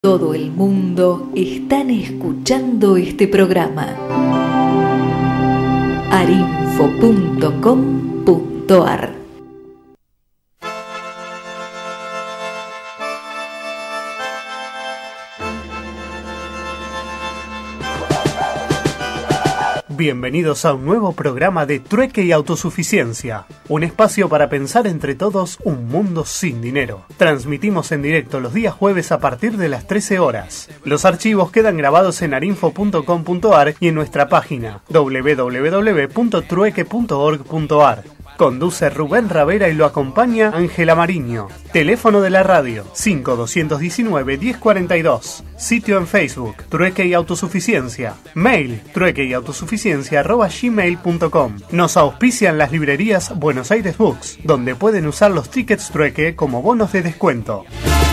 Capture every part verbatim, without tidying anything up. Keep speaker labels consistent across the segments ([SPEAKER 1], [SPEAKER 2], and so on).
[SPEAKER 1] Todo el mundo están escuchando este programa. arinfo punto com punto ar
[SPEAKER 2] Bienvenidos a un nuevo programa de Trueque y Autosuficiencia, un espacio para pensar entre todos un mundo sin dinero. Transmitimos en directo los días jueves a partir de las trece horas. Los archivos quedan grabados en arinfo punto com punto ar y en nuestra página doble u doble u doble u punto trueque punto org punto ar. Conduce Rubén Ravera y lo acompaña Ángela Mariño. Teléfono de la radio cinco dos uno nueve, diez cuarenta y dos. Sitio en Facebook Trueque y Autosuficiencia. Mail trueque y autosuficiencia arroba gmail punto com. Nos auspician las librerías Buenos Aires Books, donde pueden usar los tickets trueque como bonos de descuento.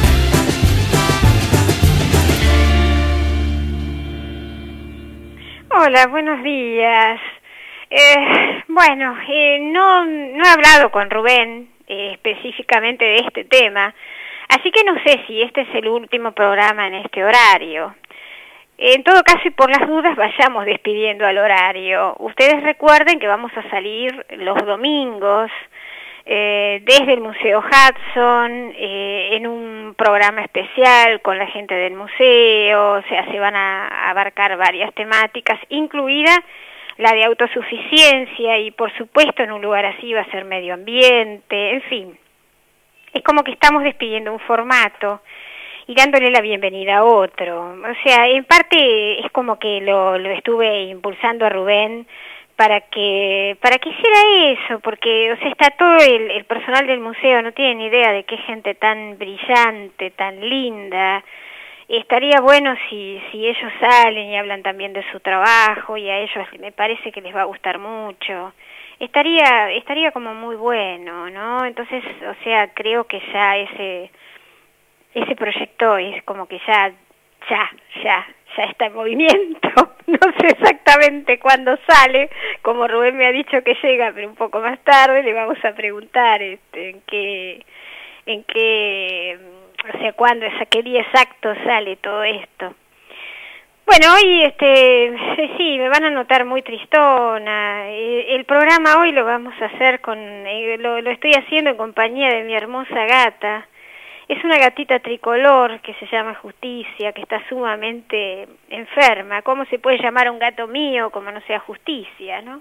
[SPEAKER 3] Hola, buenos días. Eh, bueno, eh, no, no he hablado con Rubén eh, específicamente de este tema, así que no sé si este es el último programa en este horario. En todo caso, y por las dudas, vayamos despidiendo al horario. Ustedes recuerden que vamos a salir los domingos eh, desde el Museo Hudson eh, en un programa especial con la gente del museo. O sea, se van a abarcar varias temáticas, incluida la de autosuficiencia, y por supuesto en un lugar así va a ser medio ambiente, en fin. Es como que estamos despidiendo un formato y dándole la bienvenida a otro. O sea, en parte es como que lo, lo estuve impulsando a Rubén para que para que hiciera eso, porque o sea, está todo el, el personal del museo, no tienen idea de qué gente tan brillante, tan linda. Estaría bueno si, si ellos salen y hablan también de su trabajo, y a ellos me parece que les va a gustar mucho. Estaría estaría como muy bueno, ¿no? Entonces, o sea, creo que ya ese ese proyecto es como que ya ya ya ya está en movimiento. No sé exactamente cuándo sale, como Rubén me ha dicho que llega, pero un poco más tarde le vamos a preguntar este en qué en qué o sea, cuándo, a qué día exacto sale todo esto. Bueno, hoy, este, sí, me van a notar muy tristona. El programa hoy lo vamos a hacer con, lo, lo estoy haciendo en compañía de mi hermosa gata. Es una gatita tricolor que se llama Justicia, que está sumamente enferma. ¿Cómo se puede llamar a un gato mío como no sea Justicia, no?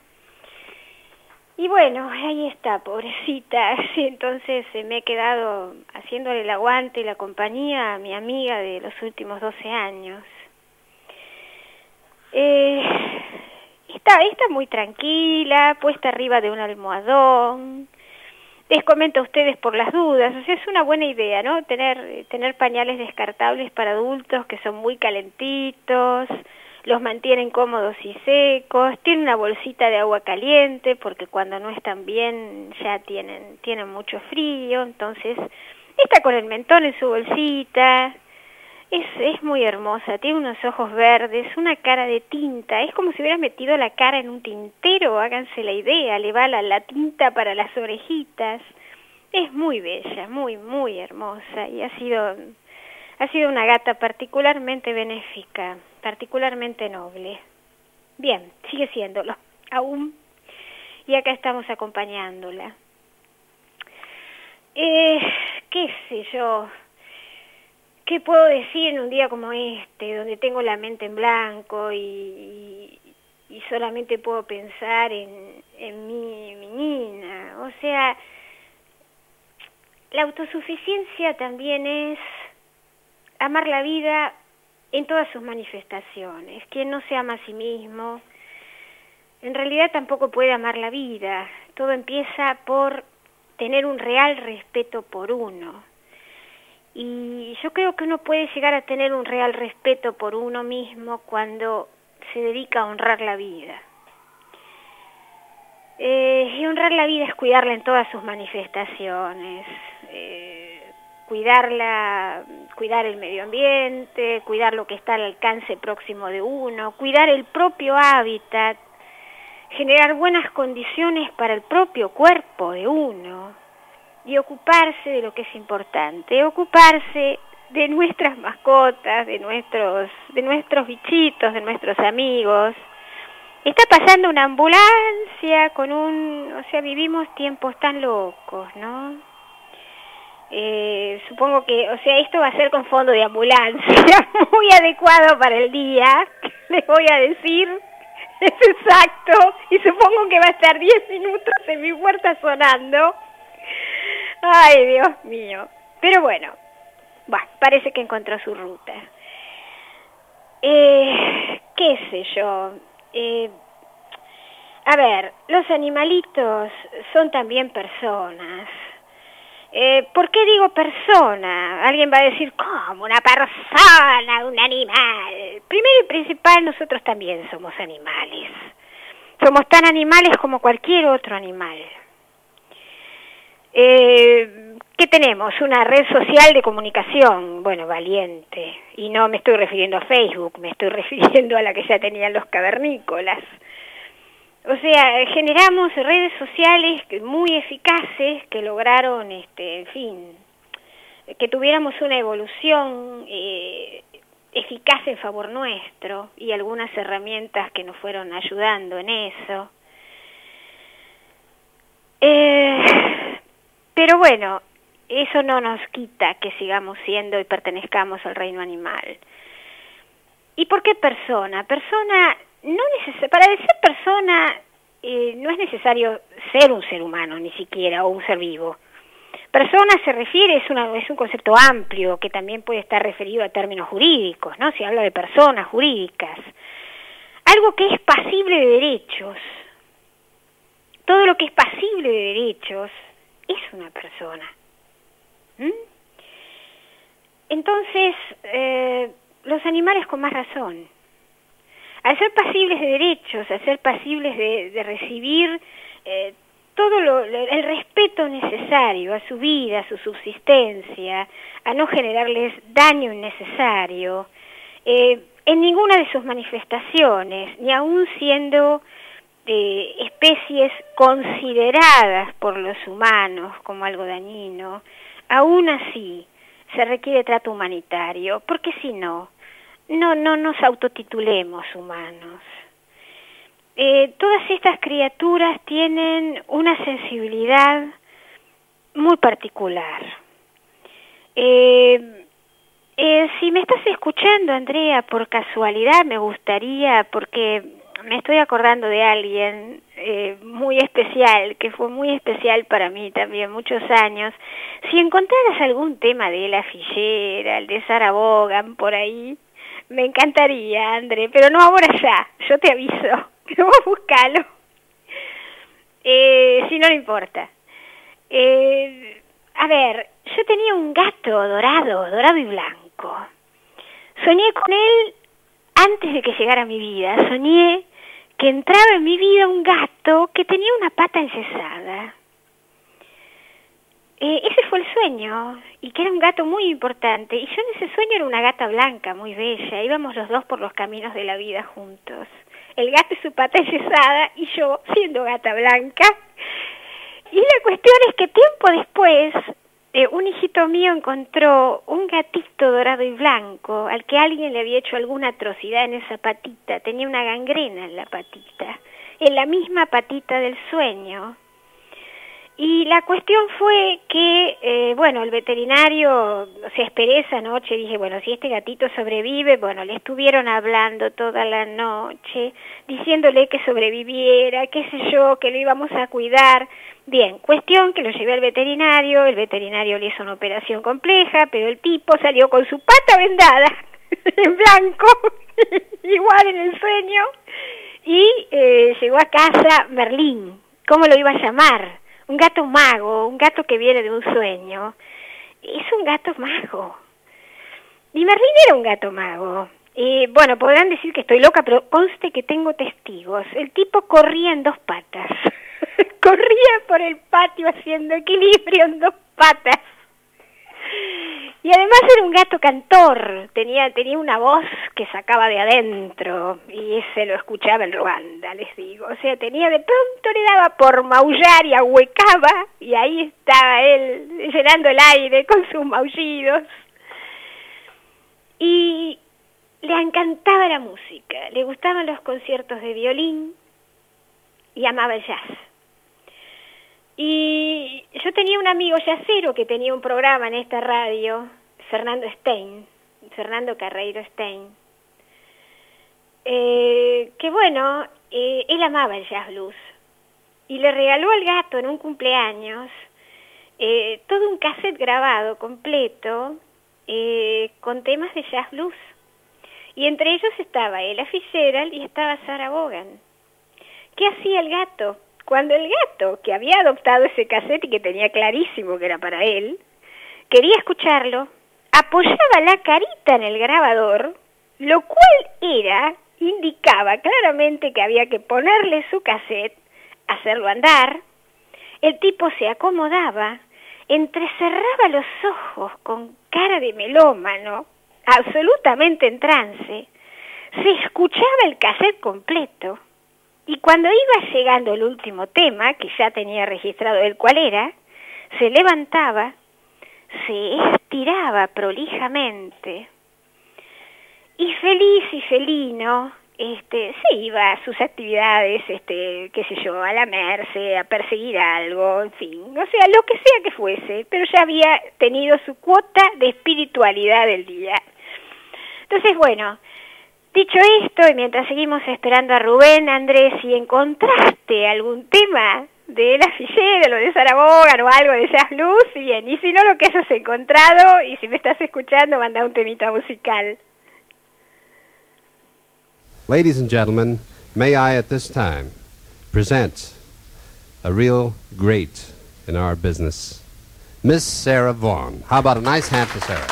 [SPEAKER 3] Y bueno, ahí está, pobrecita. Sí, entonces eh, me he quedado haciéndole el aguante y la compañía a mi amiga de los últimos doce años. Eh, está, está muy tranquila, puesta arriba de un almohadón. Les comento a ustedes por las dudas, o sea, es una buena idea, ¿no? Tener, tener pañales descartables para adultos que son muy calentitos, los mantienen cómodos y secos, tienen una bolsita de agua caliente porque cuando no están bien ya tienen, tienen mucho frío, entonces está con el mentón en su bolsita, es, es muy hermosa, tiene unos ojos verdes, una cara de tinta, es como si hubiera metido la cara en un tintero, háganse la idea, le va la, la tinta para las orejitas, es muy bella, muy, muy hermosa, y ha sido... Ha sido una gata particularmente benéfica, particularmente noble. Bien, sigue siéndolo, aún, y acá estamos acompañándola. Eh, qué sé yo, qué puedo decir en un día como este, donde tengo la mente en blanco y, y, y solamente puedo pensar en, en mi, mi Nina. O sea, la autosuficiencia también es amar la vida en todas sus manifestaciones. Quien no se ama a sí mismo, en realidad tampoco puede amar la vida. Todo empieza por tener un real respeto por uno. Y yo creo que uno puede llegar a tener un real respeto por uno mismo cuando se dedica a honrar la vida. Eh, y honrar la vida es cuidarla en todas sus manifestaciones. Eh, cuidarla, cuidar el medio ambiente, cuidar lo que está al alcance próximo de uno, cuidar el propio hábitat, generar buenas condiciones para el propio cuerpo de uno y ocuparse de lo que es importante, ocuparse de nuestras mascotas, de nuestros, de nuestros bichitos, de nuestros amigos. Está pasando una ambulancia con un, o sea, vivimos tiempos tan locos, ¿no? Eh, supongo que, o sea, esto va a ser con fondo de ambulancia, muy adecuado para el día, les voy a decir, es exacto, y supongo que va a estar diez minutos en mi puerta sonando. Ay, Dios mío. Pero bueno, bah, parece que encontró su ruta. Eh, qué sé yo. Eh, a ver, los animalitos son también personas. Eh, ¿Por qué digo persona? Alguien va a decir, ¿cómo? Una persona, un animal. Primero y principal, nosotros también somos animales. Somos tan animales como cualquier otro animal. Eh, ¿Qué tenemos? Una red social de comunicación, bueno, valiente. Y no me estoy refiriendo a Facebook, me estoy refiriendo a la que ya tenían los cavernícolas. O sea, generamos redes sociales muy eficaces que lograron, este, en fin, que tuviéramos una evolución eh, eficaz en favor nuestro y algunas herramientas que nos fueron ayudando en eso. Eh, pero bueno, eso no nos quita que sigamos siendo y pertenezcamos al reino animal. ¿Y por qué persona? Persona... No neces- para ser persona eh, no es necesario ser un ser humano ni siquiera o un ser vivo. Persona se refiere, es, una, es un concepto amplio que también puede estar referido a términos jurídicos, ¿no? Se habla de personas jurídicas. Algo que es pasible de derechos. Todo lo que es pasible de derechos es una persona. ¿Mm? Entonces, eh, los animales con más razón. Al ser pasibles de derechos, al ser pasibles de, de recibir eh, todo lo, el respeto necesario a su vida, a su subsistencia, a no generarles daño innecesario, eh, en ninguna de sus manifestaciones, ni aun siendo eh, especies consideradas por los humanos como algo dañino, aún así se requiere trato humanitario, porque si no, No, no nos autotitulemos humanos. Eh, todas estas criaturas tienen una sensibilidad muy particular. Eh, eh, si me estás escuchando, Andrea, por casualidad me gustaría, porque me estoy acordando de alguien eh, muy especial, que fue muy especial para mí también, muchos años. Si encontraras algún tema de Ella Fitzgerald, el de Sarah Vaughan, por ahí, me encantaría, André, pero no ahora ya, yo te aviso, que vos buscalo, eh, si no le importa. Eh, a ver, yo tenía un gato dorado, dorado y blanco. Soñé con él antes de que llegara a mi vida, soñé que entraba en mi vida un gato que tenía una pata enyesada. Eh, ese fue el sueño, y que era un gato muy importante, y yo en ese sueño era una gata blanca, muy bella, íbamos los dos por los caminos de la vida juntos, el gato y su pata enyesada, y yo siendo gata blanca, y la cuestión es que tiempo después, eh, un hijito mío encontró un gatito dorado y blanco, al que alguien le había hecho alguna atrocidad en esa patita, tenía una gangrena en la patita, en la misma patita del sueño. Y la cuestión fue que, eh, bueno, el veterinario, o sea, esperé esa noche, dije, bueno, si este gatito sobrevive, bueno, le estuvieron hablando toda la noche, diciéndole que sobreviviera, qué sé yo, que lo íbamos a cuidar. Bien, cuestión que lo llevé al veterinario, el veterinario le hizo una operación compleja, pero el tipo salió con su pata vendada, en blanco, igual en el sueño, y eh, llegó a casa Merlín, ¿cómo lo iba a llamar? Un gato mago, un gato que viene de un sueño. Es un gato mago. Y Merlín era un gato mago. Y bueno, podrán decir que estoy loca, pero conste que tengo testigos. El tipo corría en dos patas. Corría por el patio haciendo equilibrio en dos patas. Y además era un gato cantor, tenía, tenía una voz que sacaba de adentro, y se lo escuchaba en Ruanda, les digo. O sea, tenía de pronto, le daba por maullar y ahuecaba, y ahí estaba él llenando el aire con sus maullidos. y le encantaba la música, le gustaban los conciertos de violín y amaba el jazz. Y yo tenía un amigo jazzero que tenía un programa en esta radio, Fernando Stein, Fernando Carreiro Stein, eh, que bueno, eh, él amaba el jazz blues y le regaló al gato en un cumpleaños eh, todo un cassette grabado completo eh, con temas de jazz blues. Y entre ellos estaba Ella Fitzgerald y estaba Sarah Vaughan. ¿Qué hacía el gato? Cuando el gato, que había adoptado ese cassette y que tenía clarísimo que era para él, quería escucharlo, apoyaba la carita en el grabador, lo cual era, indicaba claramente que había que ponerle su cassette, hacerlo andar. El tipo se acomodaba, entrecerraba los ojos con cara de melómano, absolutamente en trance, se escuchaba el cassette completo, y cuando iba llegando el último tema, que ya tenía registrado el cual era, se levantaba, se estiraba prolijamente, y feliz y felino, este, se iba a sus actividades, este, qué sé yo, a lamerse, a perseguir algo, en fin, o sea, lo que sea que fuese, pero ya había tenido su cuota de espiritualidad del día. Entonces, bueno, dicho esto, y mientras seguimos esperando a Rubén, Andrés, si encontraste algún tema de Ella Fitzgerald o de Sarah Vaughan o algo de jazz blues, bien, y si no, lo que hayas encontrado, y si me estás escuchando, manda un temita musical.
[SPEAKER 4] Ladies and gentlemen, may I at this time present a real great in our business, Miss Sarah Vaughan. How about a nice hand for Sarah?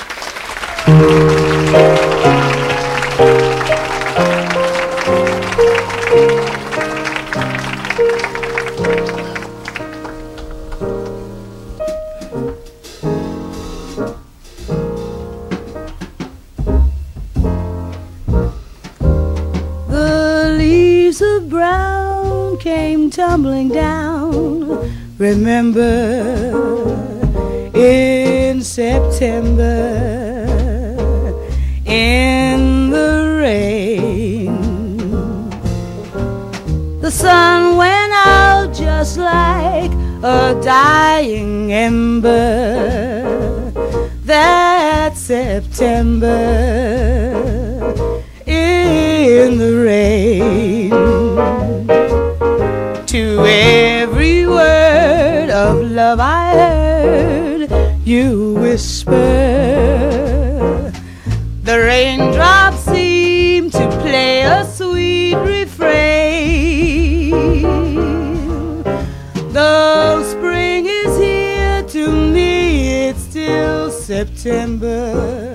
[SPEAKER 5] Came tumbling down, remember, in September, in the rain. The sun went out just like a dying ember that September, in the rain. To every word of love I heard you whisper, the raindrops seem to play a sweet refrain. Though spring is here, to me it's still September.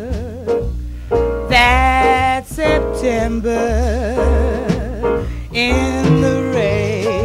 [SPEAKER 5] That September in the rain.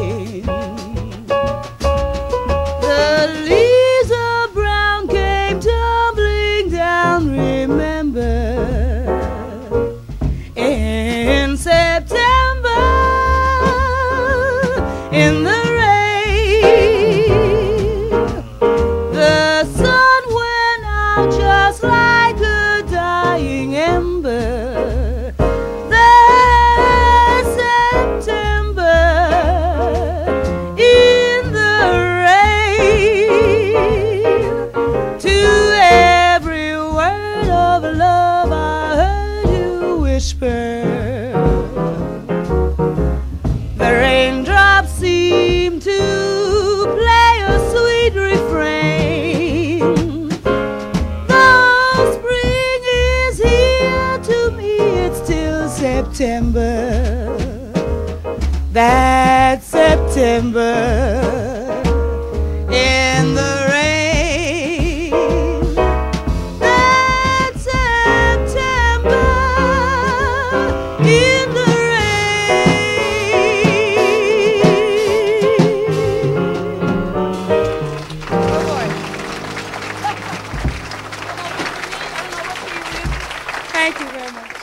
[SPEAKER 5] September, that September in the rain, that September in the rain. Oh boy. Thank you very much.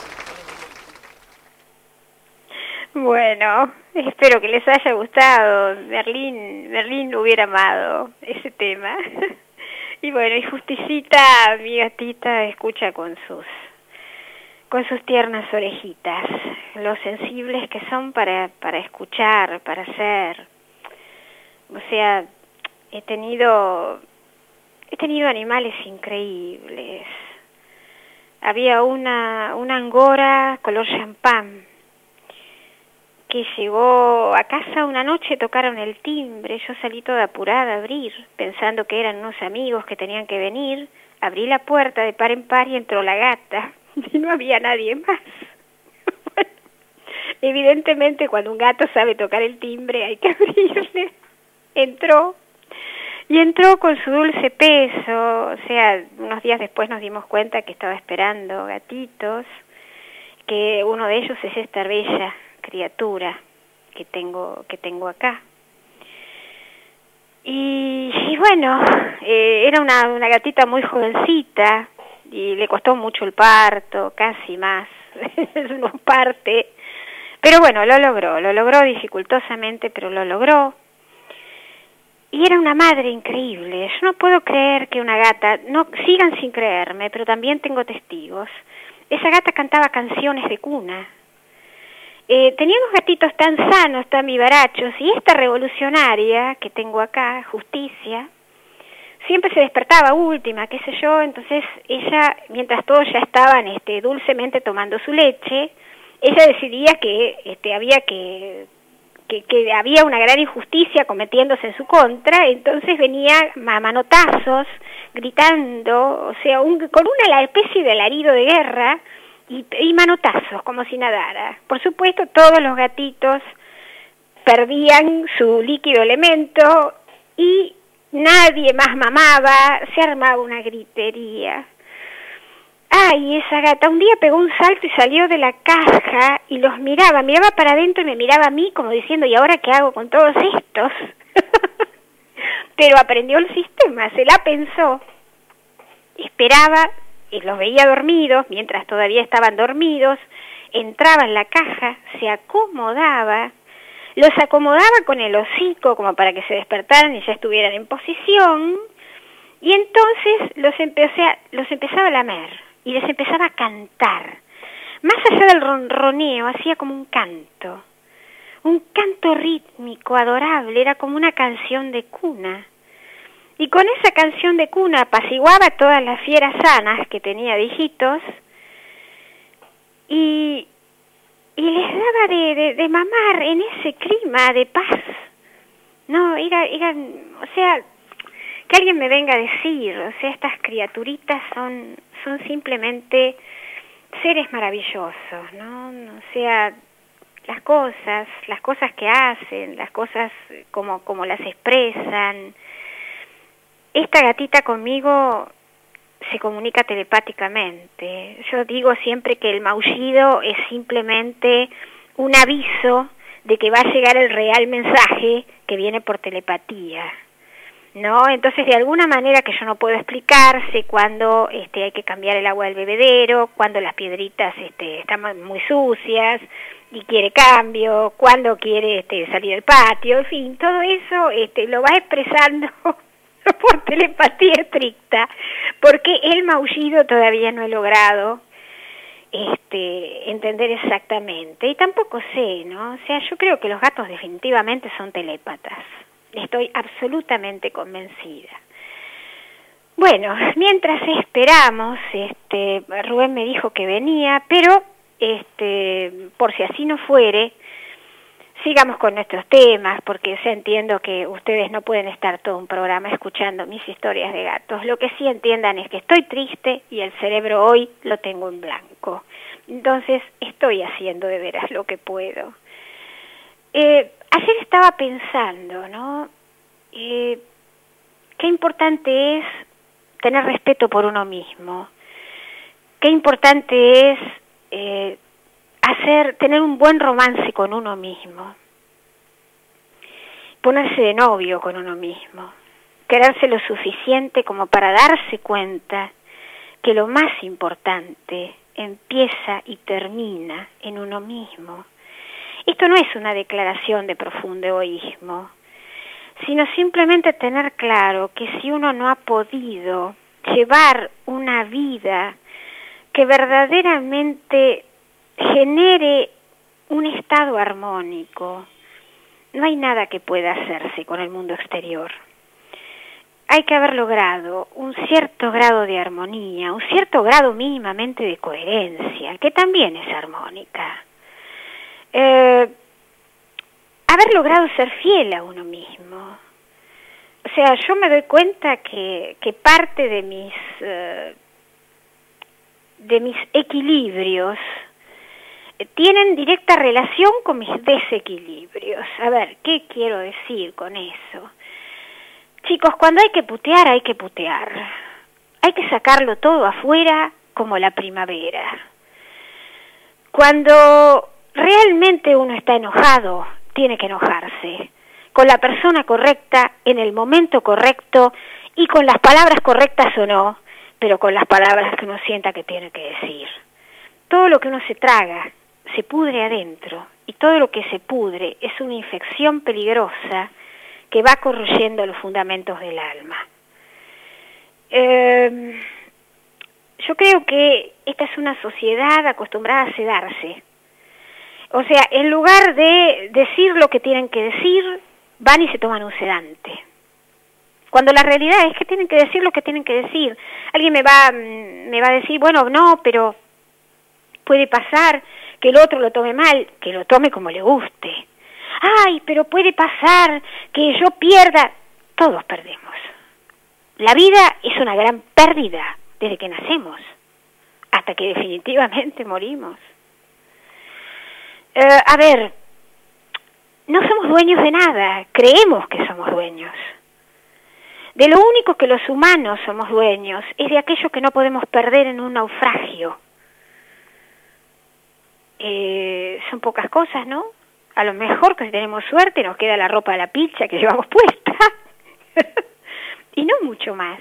[SPEAKER 3] Bueno, espero que les haya gustado. Berlín, Berlín hubiera amado ese tema. Y bueno, y Justicita, mi gatita, escucha con sus con sus tiernas orejitas, lo sensibles que son para, para escuchar, para ser. O sea, he tenido, he tenido animales increíbles. Había una, una angora color champán que llegó a casa una noche, tocaron el timbre, yo salí toda apurada a abrir, pensando que eran unos amigos que tenían que venir. Abrí la puerta de par en par y entró la gata, y no había nadie más. Bueno, evidentemente cuando un gato sabe tocar el timbre hay que abrirle. Entró, y entró con su dulce peso, o sea, unos días después nos dimos cuenta que estaba esperando gatitos, que uno de ellos es esta bella criatura que tengo, que tengo acá. Y, y bueno, eh, era una, una gatita muy jovencita y le costó mucho el parto, casi más, eso no parte, pero bueno, lo logró, lo logró dificultosamente, pero lo logró. Y era una madre increíble. Yo no puedo creer que una gata, no sigan sin creerme, pero también tengo testigos. Esa gata cantaba canciones de cuna. Eh, tenía unos gatitos tan sanos, tan vivarachos, y esta revolucionaria que tengo acá, Justicia, siempre se despertaba última, qué sé yo. Entonces ella, mientras todos ya estaban este, dulcemente tomando su leche, ella decidía que este, había que, que, que había una gran injusticia cometiéndose en su contra. Entonces venía a manotazos, gritando, o sea, un, con una especie de alarido de guerra, Y, y manotazos, como si nadara. Por supuesto, todos los gatitos perdían su líquido elemento y nadie más mamaba, se armaba una gritería. Ay, esa gata un día pegó un salto y salió de la caja y los miraba, miraba para adentro y me miraba a mí como diciendo, ¿y ahora qué hago con todos estos? Pero aprendió el sistema, se la pensó, esperaba, y los veía dormidos, mientras todavía estaban dormidos, entraba en la caja, se acomodaba, los acomodaba con el hocico como para que se despertaran y ya estuvieran en posición, y entonces los, empecé a, los empezaba a lamer y les empezaba a cantar. Más allá del ronroneo, hacía como un canto, un canto rítmico, adorable, era como una canción de cuna. Y con esa canción de cuna apaciguaba todas las fieras sanas que tenía de hijitos y, y les daba de, de, de mamar en ese clima de paz. No, era, era, o sea, que alguien me venga a decir, o sea, estas criaturitas son, son simplemente seres maravillosos, ¿no? O sea, las cosas, las cosas que hacen, las cosas como, como las expresan. Esta gatita conmigo se comunica telepáticamente. Yo digo siempre que el maullido es simplemente un aviso de que va a llegar el real mensaje que viene por telepatía, ¿no? Entonces, de alguna manera que yo no puedo explicar, sé cuándo este, hay que cambiar el agua del bebedero, cuándo las piedritas este, están muy sucias y quiere cambio, cuándo quiere este, salir del patio, en fin, todo eso este, lo va expresando por telepatía estricta, porque el maullido todavía no he logrado este, entender exactamente, y tampoco sé, ¿no? O sea, yo creo que los gatos definitivamente son telépatas, estoy absolutamente convencida. Bueno, mientras esperamos, este, Rubén me dijo que venía, pero este, por si así no fuere, sigamos con nuestros temas, porque ya entiendo que ustedes no pueden estar todo un programa escuchando mis historias de gatos. Lo que sí entiendan es que estoy triste y el cerebro hoy lo tengo en blanco. Entonces estoy haciendo de veras lo que puedo. Eh, ayer estaba pensando, ¿no? Eh, qué importante es tener respeto por uno mismo. Qué importante es eh, hacer, tener un buen romance con uno mismo, ponerse de novio con uno mismo, quererse lo suficiente como para darse cuenta que lo más importante empieza y termina en uno mismo. Esto no es una declaración de profundo egoísmo, sino simplemente tener claro que si uno no ha podido llevar una vida que verdaderamente genere un estado armónico, no hay nada que pueda hacerse con el mundo exterior. Hay que haber logrado un cierto grado de armonía, un cierto grado mínimamente de coherencia, que también es armónica. Eh, haber logrado ser fiel a uno mismo. O sea, yo me doy cuenta que, que parte de mis, eh, de mis equilibrios tienen directa relación con mis desequilibrios. A ver, ¿qué quiero decir con eso? Chicos, cuando hay que putear, hay que putear. Hay que sacarlo todo afuera como la primavera. Cuando realmente uno está enojado, tiene que enojarse. Con la persona correcta, en el momento correcto y con las palabras correctas o no, pero con las palabras que uno sienta que tiene que decir. Todo lo que uno se traga se pudre adentro, y todo lo que se pudre es una infección peligrosa que va corroyendo los fundamentos del alma. Eh, yo creo que esta es una sociedad acostumbrada a sedarse. O sea, en lugar de decir lo que tienen que decir, van y se toman un sedante. Cuando la realidad es que tienen que decir lo que tienen que decir. Alguien me va, me va a decir, bueno, no, pero puede pasar que el otro lo tome mal, que lo tome como le guste. Ay, pero puede pasar que yo pierda. Todos perdemos. La vida es una gran pérdida desde que nacemos hasta que definitivamente morimos. Eh, a ver, no somos dueños de nada, creemos que somos dueños. De lo único que los humanos somos dueños es de aquello que no podemos perder en un naufragio. Eh, son pocas cosas, ¿no? A lo mejor que si tenemos suerte nos queda la ropa de la pizza que llevamos puesta. Y no mucho más.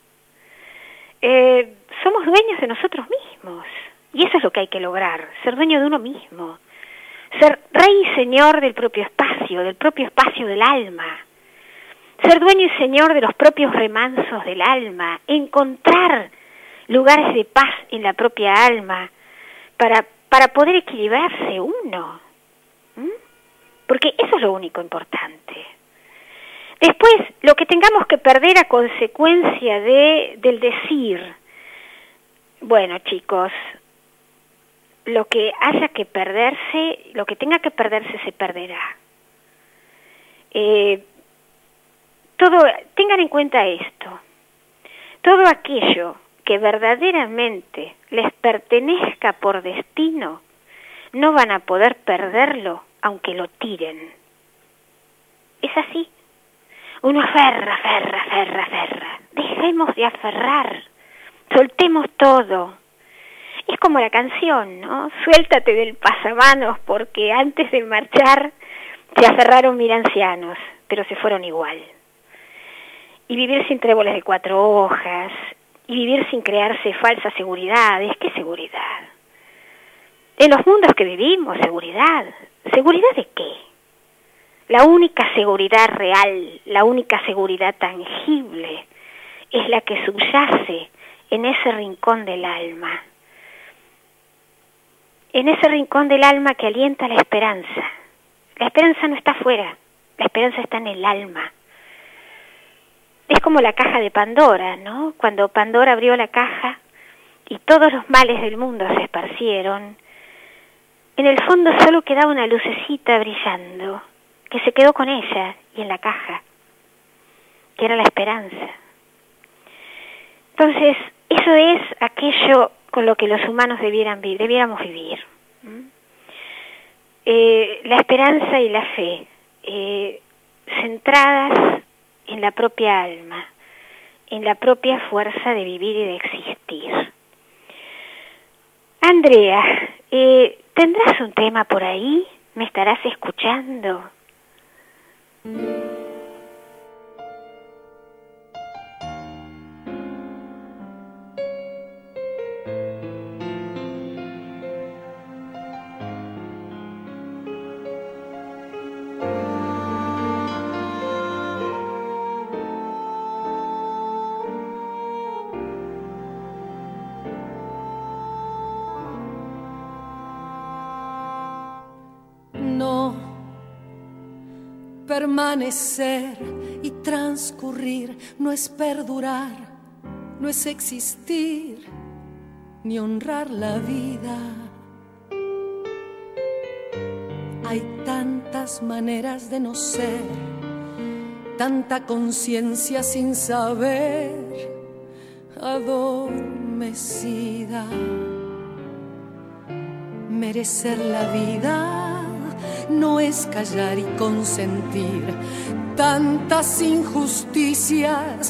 [SPEAKER 3] Eh, somos dueños de nosotros mismos. Y eso es lo que hay que lograr, ser dueño de uno mismo. Ser rey y señor del propio espacio, del propio espacio del alma. Ser dueño y señor de los propios remansos del alma. Encontrar lugares de paz en la propia alma para, para poder equilibrarse uno. ¿Mm? Porque eso es lo único importante. Después, lo que tengamos que perder a consecuencia de, del decir, bueno, chicos, lo que haya que perderse, lo que tenga que perderse se perderá. Eh, todo, tengan en cuenta esto, todo aquello que verdaderamente les pertenezca por destino, no van a poder perderlo aunque lo tiren. Es así. Uno aferra, aferra, aferra, aferra. Dejemos de aferrar. Soltemos todo. Es como la canción, ¿no? Suéltate del pasamanos porque antes de marchar se aferraron mil ancianos, pero se fueron igual. Y vivir sin tréboles de cuatro hojas, y vivir sin crearse falsas seguridades. ¿Qué seguridad? En los mundos que vivimos, seguridad. ¿Seguridad de qué? La única seguridad real, la única seguridad tangible, es la que subyace en ese rincón del alma. En ese rincón del alma que alienta la esperanza. La esperanza no está afuera, la esperanza está en el alma. Es como la caja de Pandora, ¿no? Cuando Pandora abrió la caja y todos los males del mundo se esparcieron, en el fondo solo quedaba una lucecita brillando, que se quedó con ella y en la caja, que era la esperanza. Entonces, eso es aquello con lo que los humanos debieran vivir, debiéramos vivir. ¿Mm? Eh, la esperanza y la fe, eh, centradas en la propia alma, en la propia fuerza de vivir y de existir. Andrea, eh, ¿tendrás un tema por ahí? ¿Me estarás escuchando?
[SPEAKER 5] Permanecer y transcurrir no es perdurar, no es existir, ni honrar la vida. Hay tantas maneras de no ser, tanta conciencia sin saber, adormecida. Merecer la vida no es callar y consentir tantas injusticias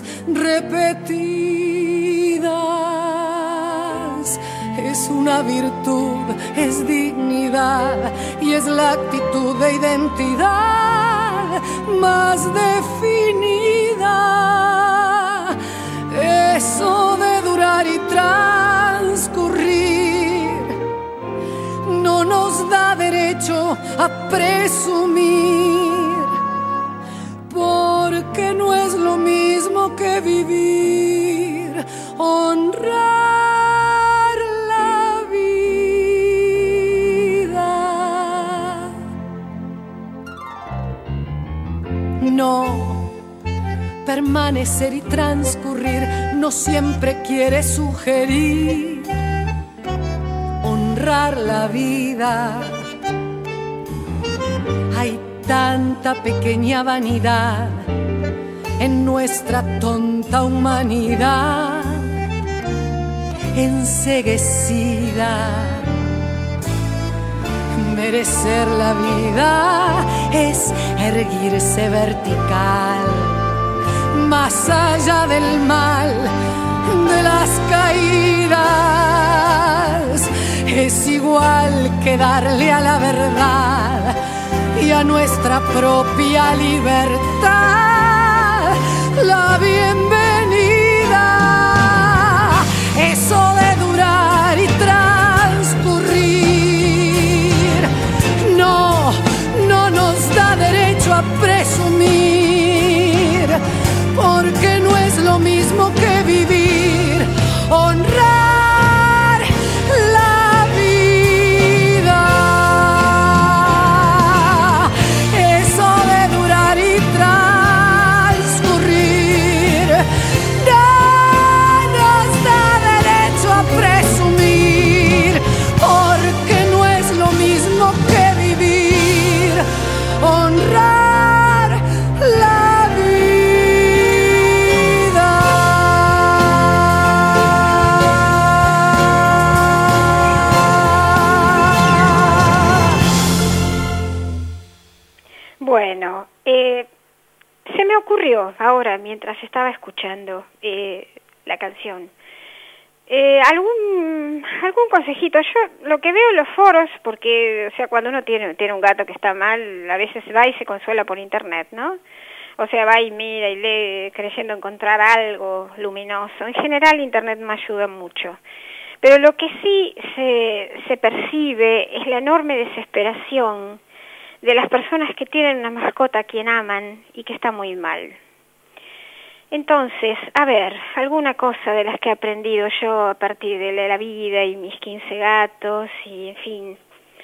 [SPEAKER 5] repetidas. Es una virtud, es dignidad y es la actitud de identidad más definida. Eso de durar y transcurrir no nos da derecho a presumir, porque no es lo mismo que vivir, honrar la vida. No, permanecer y transcurrir no siempre quiere sugerir honrar la vida. Hay tanta pequeña vanidad en nuestra tonta humanidad enceguecida. Merecer la vida es erguirse vertical, más allá del mal, de las caídas. Es igual que darle a la verdad y a nuestra propia libertad la bienvenida. Eso de durar y transcurrir no, no nos da derecho a presumir, porque no es lo mismo que vivir, honrar
[SPEAKER 3] Bueno, eh, se me ocurrió ahora, mientras estaba escuchando eh, la canción, eh, algún algún consejito. Yo lo que veo en los foros, porque, o sea, cuando uno tiene, tiene un gato que está mal, a veces va y se consuela por internet, ¿no? O sea, va y mira y lee creyendo encontrar algo luminoso. En general, internet me ayuda mucho. Pero lo que sí se, se percibe es la enorme desesperación de las personas que tienen una mascota a quien aman y que está muy mal. Entonces, a ver, alguna cosa de las que he aprendido yo a partir de la vida y mis quince gatos y, en fin,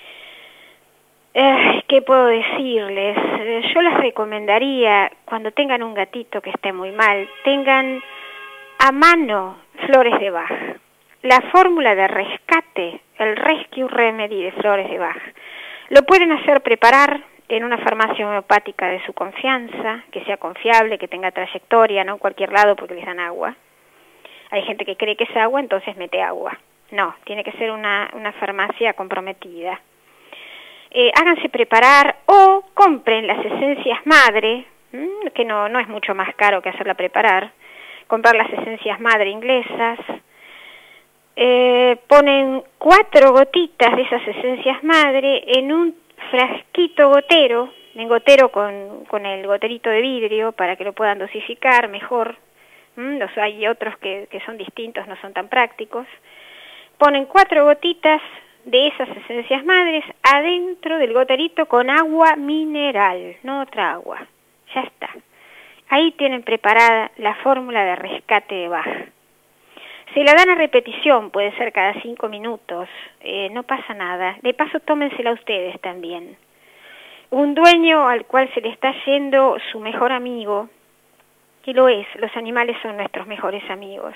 [SPEAKER 3] eh, ¿qué puedo decirles? Eh, yo les recomendaría, cuando tengan un gatito que esté muy mal, tengan a mano flores de Bach. La fórmula de rescate, el Rescue Remedy de flores de Bach. Lo pueden hacer preparar en una farmacia homeopática de su confianza, que sea confiable, que tenga trayectoria, no en cualquier lado porque les dan agua. Hay gente que cree que es agua, entonces mete agua. No, tiene que ser una, una farmacia comprometida. Eh, háganse preparar o compren las esencias madre, mmm, que no, no es mucho más caro que hacerla preparar. Comprar las esencias madre inglesas. Eh, ponen cuatro gotitas de esas esencias madre en un frasquito gotero, en gotero con, con el goterito de vidrio para que lo puedan dosificar mejor. ¿Mm? Los, hay otros que, que son distintos, no son tan prácticos. Ponen cuatro gotitas de esas esencias madres adentro del goterito con agua mineral, no otra agua. Ya está. Ahí tienen preparada la fórmula de rescate de Bach. Si la dan a repetición, puede ser cada cinco minutos, eh, no pasa nada. De paso, tómensela ustedes también. un dueño al cual se le está yendo su mejor amigo, que lo es, los animales son nuestros mejores amigos,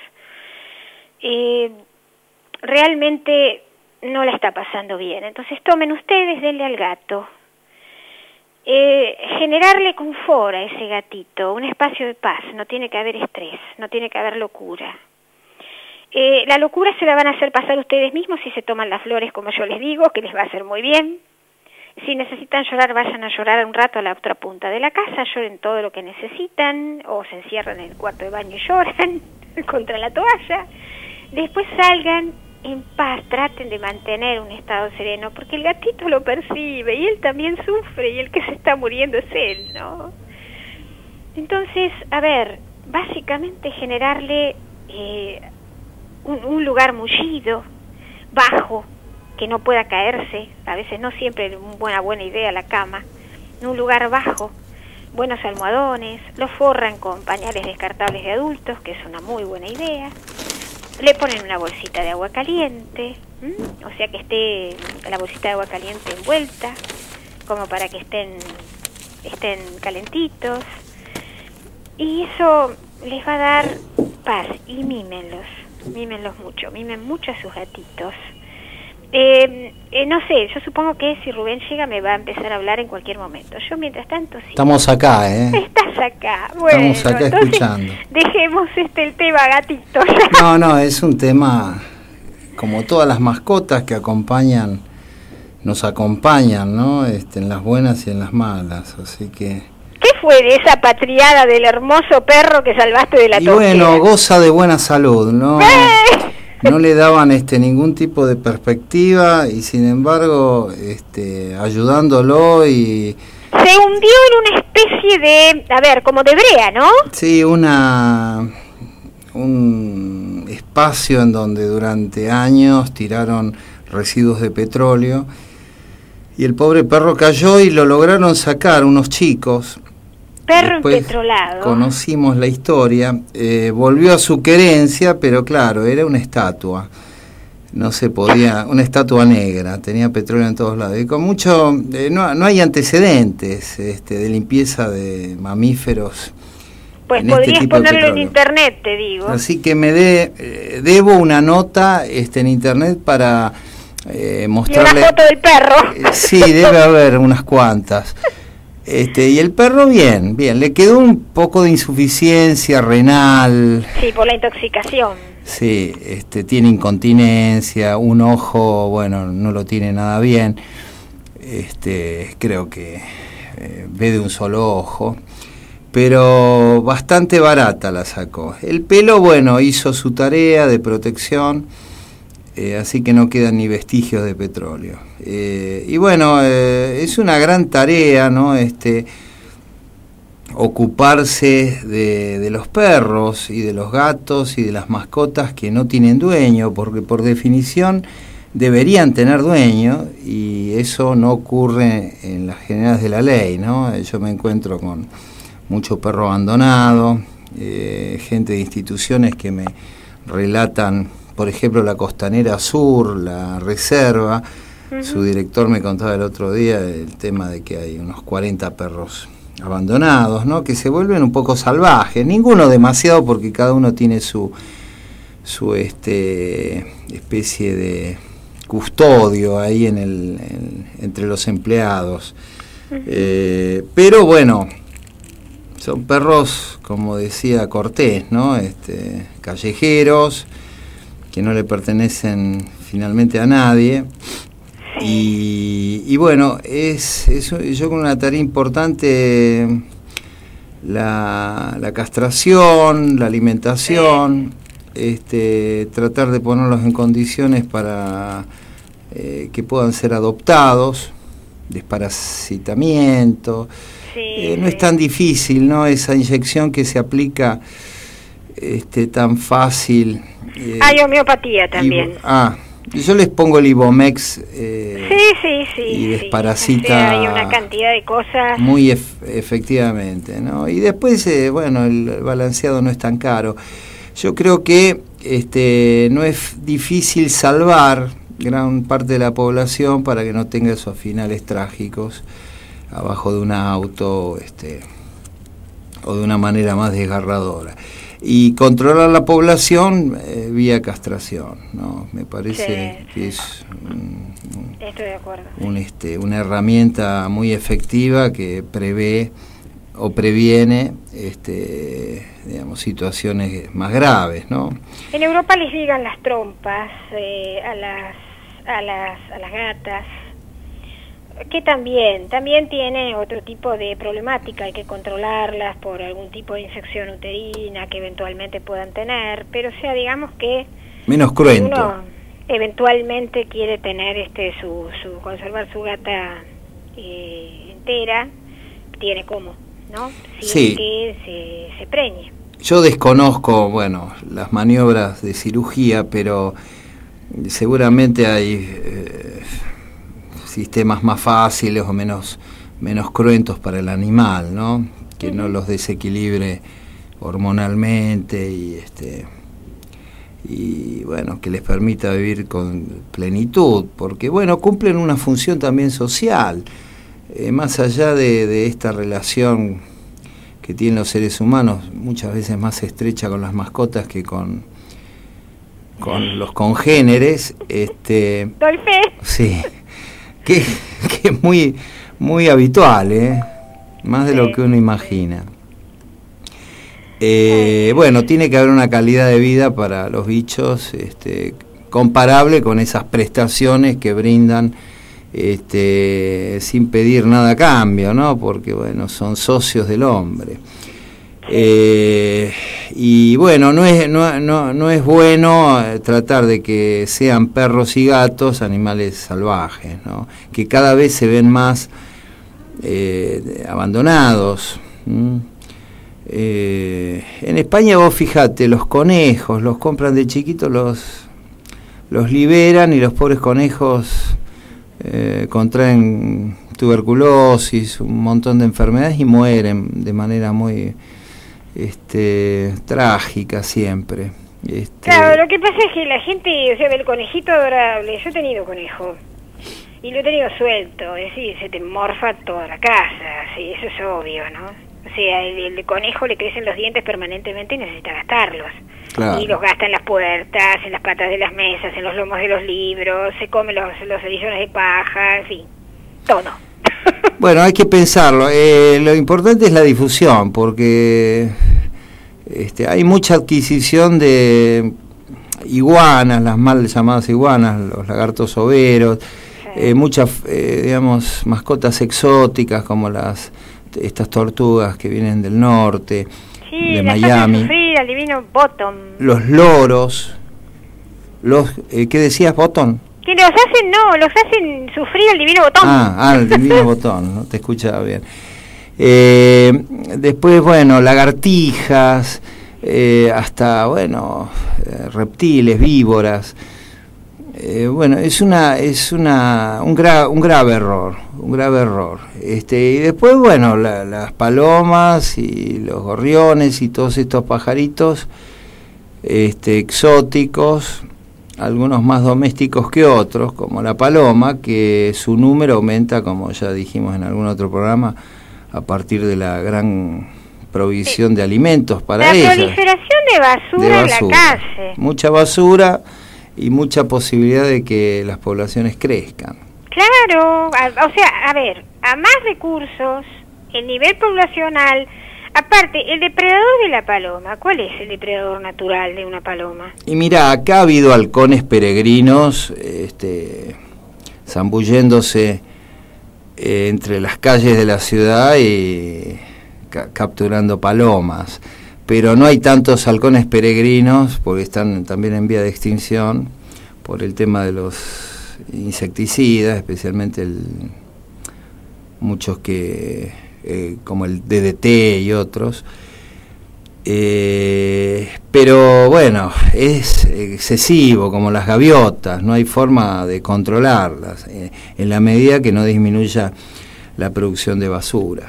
[SPEAKER 3] eh, realmente no la está pasando bien. Entonces tomen ustedes, denle al gato, eh, generarle confort a ese gatito, un espacio de paz, no tiene que haber estrés, no tiene que haber locura. Eh, la locura se la van a hacer pasar ustedes mismos si se toman las flores, como yo les digo, que les va a hacer muy bien. Si necesitan llorar, vayan a llorar un rato a la otra punta de la casa, lloren todo lo que necesitan, o se encierran en el cuarto de baño y lloran contra la toalla. Después salgan en paz, traten de mantener un estado sereno, porque el gatito lo percibe y él también sufre, y el que se está muriendo es él, ¿no? Entonces, a ver, básicamente generarle eh, un, un lugar mullido, bajo, que no pueda caerse, a veces no siempre es una buena idea la cama, un lugar bajo, buenos almohadones, lo forran con pañales descartables de adultos, que es una muy buena idea. Le ponen una bolsita de agua caliente, ¿m? O sea que esté la bolsita de agua caliente envuelta, como para que estén, estén calentitos. Y eso les va a dar paz, y mímenlos, mímenlos mucho, mimen mucho a sus gatitos. Eh, eh, no sé, yo supongo que si Rubén llega me va a empezar a hablar en cualquier momento. Yo mientras tanto sí.
[SPEAKER 6] Estamos acá, ¿eh?
[SPEAKER 3] Estás acá. Bueno,
[SPEAKER 6] estamos acá
[SPEAKER 3] entonces,
[SPEAKER 6] escuchando.
[SPEAKER 3] Dejemos este el tema gatito.
[SPEAKER 6] No, no, es un tema como todas las mascotas que acompañan, nos acompañan, ¿no? Este, en las buenas y en las malas, así que.
[SPEAKER 3] ¿Qué fue de esa patriada del hermoso perro que salvaste de la
[SPEAKER 6] y
[SPEAKER 3] toquera?
[SPEAKER 6] Bueno, goza de buena salud, ¿no?
[SPEAKER 3] ¡Eh!
[SPEAKER 6] No le daban este ningún tipo de perspectiva y sin embargo este ayudándolo y
[SPEAKER 3] se hundió en una especie de, a ver, como de brea, ¿no?
[SPEAKER 6] Sí, una un espacio en donde durante años tiraron residuos de petróleo y el pobre perro cayó y lo lograron sacar unos chicos.
[SPEAKER 3] Perro
[SPEAKER 6] Después
[SPEAKER 3] empetrolado.
[SPEAKER 6] Conocimos la historia, eh, volvió a su querencia, pero claro, era una estatua, no se podía, una estatua negra, tenía petróleo en todos lados, y con mucho, eh, no, no hay antecedentes este, de limpieza de mamíferos.
[SPEAKER 3] Pues
[SPEAKER 6] en
[SPEAKER 3] podrías
[SPEAKER 6] este tipo
[SPEAKER 3] ponerlo en internet, te digo.
[SPEAKER 6] Así que me de, eh, debo una nota este, en internet para eh, mostrarle.
[SPEAKER 3] Y una foto del perro.
[SPEAKER 6] Eh, sí, debe haber unas cuantas. Este, y el perro bien, bien, le quedó un poco de insuficiencia renal.
[SPEAKER 3] Sí, por la intoxicación.
[SPEAKER 6] Sí, este, tiene incontinencia, un ojo, bueno, no lo tiene nada bien. Este, creo que eh, ve de un solo ojo, pero bastante barata la sacó. El pelo, bueno, hizo su tarea de protección. Eh, así que no quedan ni vestigios de petróleo. Eh, y bueno, eh, es una gran tarea, ¿no? Este, ocuparse de, de los perros y de los gatos y de las mascotas que no tienen dueño, porque por definición deberían tener dueño y eso no ocurre en las generales de la ley, ¿no? Yo me encuentro con mucho perro abandonado, eh, gente de instituciones que me relatan, por ejemplo, la Costanera Sur, la Reserva. Uh-huh. Su director me contaba el otro día el tema de que hay unos cuarenta perros abandonados, ¿no? Que se vuelven un poco salvajes, ninguno demasiado porque cada uno tiene su su este especie de custodio ahí en el en, entre los empleados. Uh-huh. Eh, pero bueno, son perros, como decía Cortés, ¿no? Este, callejeros, que no le pertenecen finalmente a nadie. Y, y bueno, es, es yo con una tarea importante, la, la castración, la alimentación, este, tratar de ponerlos en condiciones para eh, que puedan ser adoptados, desparasitamiento. Sí, eh, no sí. Es tan difícil, ¿no? Esa inyección que se aplica este, tan fácil.
[SPEAKER 3] Eh, Hay homeopatía también.
[SPEAKER 6] Y, ah, yo les pongo el Ibomex eh,
[SPEAKER 3] sí, sí, sí,
[SPEAKER 6] y desparasita.
[SPEAKER 3] Sí. O sea, hay una cantidad de cosas.
[SPEAKER 6] Muy ef efectivamente, ¿no? Y después, eh, bueno, el balanceado no es tan caro. Yo creo que este, no es difícil salvar gran parte de la población para que no tenga esos finales trágicos. abajo de un auto, este, o de una manera más desgarradora. Y controlar la población eh, vía castración, ¿no? Me parece sí, que sí. es un,
[SPEAKER 3] Estoy de acuerdo.
[SPEAKER 6] Un, este, una herramienta muy efectiva que prevé o previene este, digamos, situaciones más graves, ¿no?
[SPEAKER 3] En Europa les ligan las trompas eh, a las a las a las gatas, que también también tiene otro tipo de problemática, hay que controlarlas por algún tipo de infección uterina que eventualmente puedan tener, pero o sea, digamos que
[SPEAKER 6] menos cruento.
[SPEAKER 3] Uno eventualmente quiere tener este su, su conservar su gata eh, entera, tiene como, ¿no? Sin
[SPEAKER 6] sí.
[SPEAKER 3] que se, se preñe.
[SPEAKER 6] Yo desconozco, bueno, las maniobras de cirugía, pero seguramente hay eh, sistemas más fáciles o menos menos cruentos para el animal, ¿no? Que uh-huh. no los desequilibre hormonalmente y este y bueno, que les permita vivir con plenitud, porque bueno, cumplen una función también social, eh, más allá de, de esta relación que tienen los seres humanos, muchas veces más estrecha con las mascotas que con con los congéneres, este
[SPEAKER 3] doy fe.
[SPEAKER 6] Sí, que, que es muy muy habitual, ¿eh? Más de sí. lo que uno imagina. Eh, bueno, tiene que haber una calidad de vida para los bichos este, comparable con esas prestaciones que brindan este, sin pedir nada a cambio, ¿no? Porque bueno, son socios del hombre. Eh, y bueno, no es, no, no, no es bueno tratar de que sean perros y gatos animales salvajes, ¿no? Que cada vez se ven más eh, abandonados. ¿Mm? Eh, en España vos fijate, los conejos los compran de chiquitos, los los liberan y los pobres conejos eh, contraen tuberculosis, un montón de enfermedades y mueren de manera muy este trágica siempre. Este,
[SPEAKER 3] claro, lo que pasa es que la gente, o sea, ve el conejito adorable, yo he tenido conejo y lo he tenido suelto, es decir, se te morfa toda la casa, sí, eso es obvio, ¿no? O sea, el, el conejo le crecen los dientes permanentemente y necesita gastarlos. Claro. Y los gasta en las puertas, en las patas de las mesas, en los lomos de los libros, se come los, los ediciones de paja, en fin, todo.
[SPEAKER 6] Bueno, hay que pensarlo. Eh, lo importante es la difusión, porque este, hay mucha adquisición de iguanas, las mal llamadas iguanas, los lagartos overos, sí. eh, muchas, eh, digamos, mascotas exóticas como las estas tortugas que vienen del norte,
[SPEAKER 3] sí,
[SPEAKER 6] de Miami.
[SPEAKER 3] Sufrir al divino Bottom.
[SPEAKER 6] Los loros, los eh, ¿qué decías, Bottom?
[SPEAKER 3] Que los hacen, no, los hacen sufrir al divino Bottom.
[SPEAKER 6] Ah, ah, el divino Bottom, no te escuchaba bien. Eh, después, bueno, lagartijas, eh, hasta, bueno, eh, reptiles, víboras. Eh, bueno, es una es una un, gra, un grave error, un grave error. Este, y después, bueno, la, las palomas y los gorriones y todos estos pajaritos este, exóticos, algunos más domésticos que otros, como la paloma, que su número aumenta, como ya dijimos en algún otro programa, a partir de la gran provisión sí. de alimentos para
[SPEAKER 3] la
[SPEAKER 6] ellas.
[SPEAKER 3] La proliferación de basura, de basura en la calle.
[SPEAKER 6] Mucha basura y mucha posibilidad de que las poblaciones crezcan.
[SPEAKER 3] Claro, a, o sea, a ver, a más recursos, el nivel poblacional, aparte, el depredador de la paloma, ¿cuál es el depredador natural de una paloma?
[SPEAKER 6] Y mira, acá ha habido halcones peregrinos, este, zambulléndose eh, entre las calles de la ciudad y ca capturando palomas. Pero no hay tantos halcones peregrinos porque están también en vía de extinción por el tema de los insecticidas, especialmente el, muchos que eh, como el D D T y otros. Eh, pero bueno, es excesivo, como las gaviotas, no hay forma de controlarlas eh, en la medida que no disminuya la producción de basura.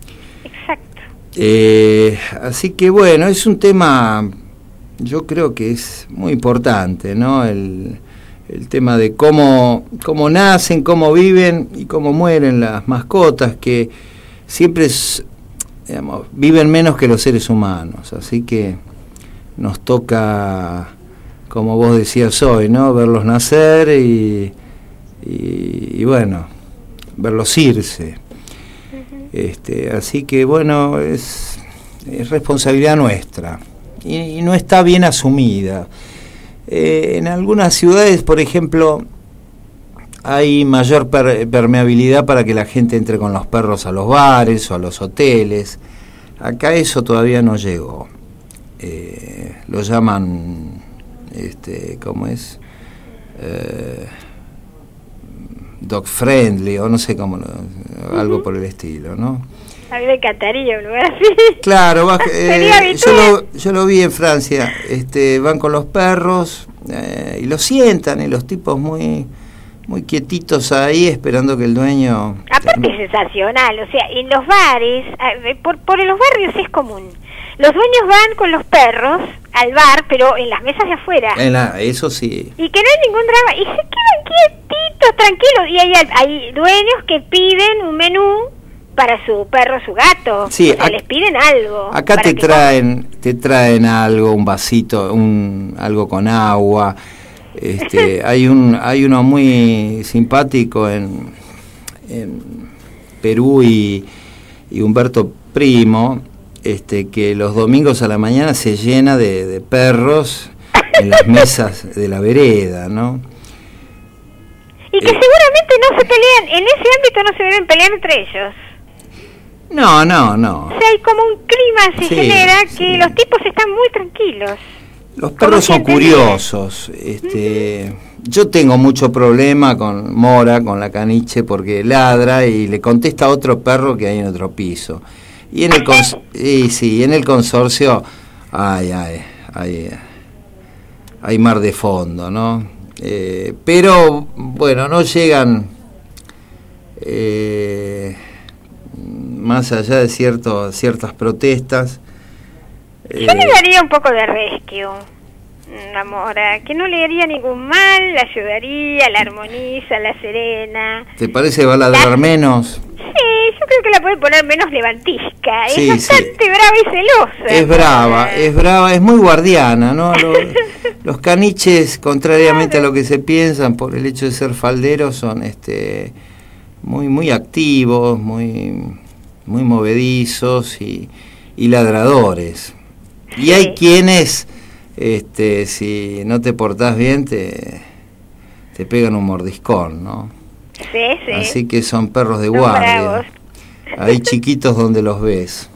[SPEAKER 6] Eh, así que bueno, es un tema, yo creo que es muy importante, ¿no? El, el tema de cómo, cómo nacen, cómo viven y cómo mueren las mascotas, que siempre es, digamos, viven menos que los seres humanos, así que nos toca, como vos decías hoy, ¿no?, verlos nacer y, y, y bueno, verlos irse. Uh-huh. Este, así que bueno, es, es responsabilidad nuestra y, y no está bien asumida. Eh, en algunas ciudades, por ejemplo, hay mayor per- permeabilidad para que la gente entre con los perros a los bares o a los hoteles. Acá eso todavía no llegó. Eh, lo llaman, este, ¿cómo es? Eh, dog friendly, o no sé cómo, uh-huh. algo por el estilo, ¿no?
[SPEAKER 3] A mí me encantaría un lugar así.
[SPEAKER 6] Claro, va, eh, yo, lo, yo lo vi en Francia. Este, van con los perros eh, y los sientan, y los tipos muy muy quietitos ahí esperando que el dueño...
[SPEAKER 3] Aparte es sensacional, o sea, en los bares, por, por los barrios es común. Los dueños van con los perros al bar, pero en las mesas de afuera.
[SPEAKER 6] En la, eso sí.
[SPEAKER 3] Y que no hay ningún drama, y se quedan quietitos, tranquilos. Y hay, hay dueños que piden un menú para su perro, su gato.
[SPEAKER 6] Sí,
[SPEAKER 3] o sea,
[SPEAKER 6] ac-
[SPEAKER 3] les piden algo.
[SPEAKER 6] Acá te traen, coman. te traen algo, un vasito, un algo con agua. Este, hay un hay uno muy simpático en, en Perú y, y Humberto Primo, este, que los domingos a la mañana se llena de, de perros en las mesas de la vereda, ¿no?
[SPEAKER 3] Y que
[SPEAKER 6] eh,
[SPEAKER 3] seguramente no se pelean, en ese ámbito no se deben pelear entre ellos.
[SPEAKER 6] No, no, no.
[SPEAKER 3] O sea, hay como un clima se
[SPEAKER 6] sí,
[SPEAKER 3] genera que
[SPEAKER 6] sí.
[SPEAKER 3] los tipos están muy tranquilos.
[SPEAKER 6] Los perros son curiosos. Este, uh-huh. Yo tengo mucho problema con Mora, con la caniche, porque ladra y le contesta a otro perro que hay en otro piso. Y en el cons- y sí, en el consorcio, ay, ay, ay, hay mar de fondo, ¿no? Eh, pero bueno, no llegan eh, más allá de cierto, ciertas protestas.
[SPEAKER 3] Yo eh, le daría un poco de rescue, una Mora, que no le haría ningún mal, la ayudaría, la armoniza, la serena.
[SPEAKER 6] ¿Te parece que va a ladrar la... menos?
[SPEAKER 3] Sí, yo creo que la puede poner menos levantisca,
[SPEAKER 6] sí,
[SPEAKER 3] es bastante
[SPEAKER 6] sí.
[SPEAKER 3] brava y celosa.
[SPEAKER 6] Es brava, es brava, es muy guardiana, ¿no? Los, los caniches, contrariamente claro. a lo que se piensan, por el hecho de ser falderos, son este muy muy activos, muy muy movedizos y, y ladradores. Y hay quienes, este, si no te portás bien, te, te pegan un mordiscón, ¿no?
[SPEAKER 3] Sí, sí.
[SPEAKER 6] Así que son perros de guardia. Hay chiquitos donde los ves.